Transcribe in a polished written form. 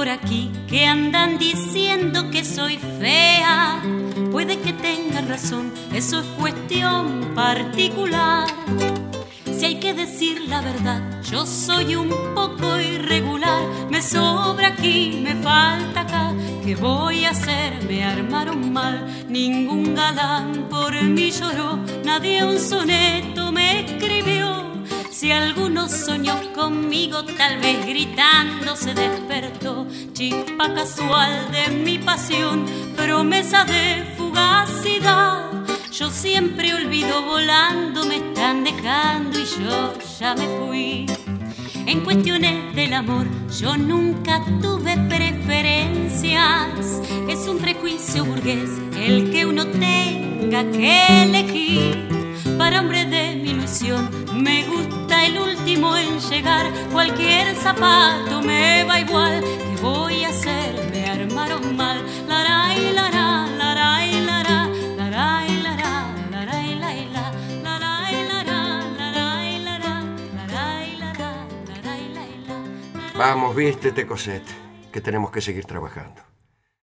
por aquí que andan diciendo que soy fea. Puede que tenga razón, eso es cuestión particular. Si hay que decir la verdad, yo soy un poco irregular. Me sobra aquí, me falta acá. ¿Qué voy a hacer? Me armaron mal. Ningún galán por mí lloró, nadie un soneto me escribió. Si alguno soñó conmigo, tal vez gritando se despertó. Chispa casual de mi pasión, promesa de fugacidad. Yo siempre olvido volando, me están dejando y yo ya me fui. En cuestiones del amor yo nunca tuve preferencias. Es un prejuicio burgués el que uno tenga que elegir. Para hombre de mi ilusión me gusta el último en llegar. Cualquier zapato me va igual. ¿Qué voy a hacer? Me armaron mal. Laray, lará, laray, lará, laray, lará, laray, laila, laray, lará, laray, lará, laray, lará, laray, laila. Vamos, vístete, Cosette, que tenemos que seguir trabajando.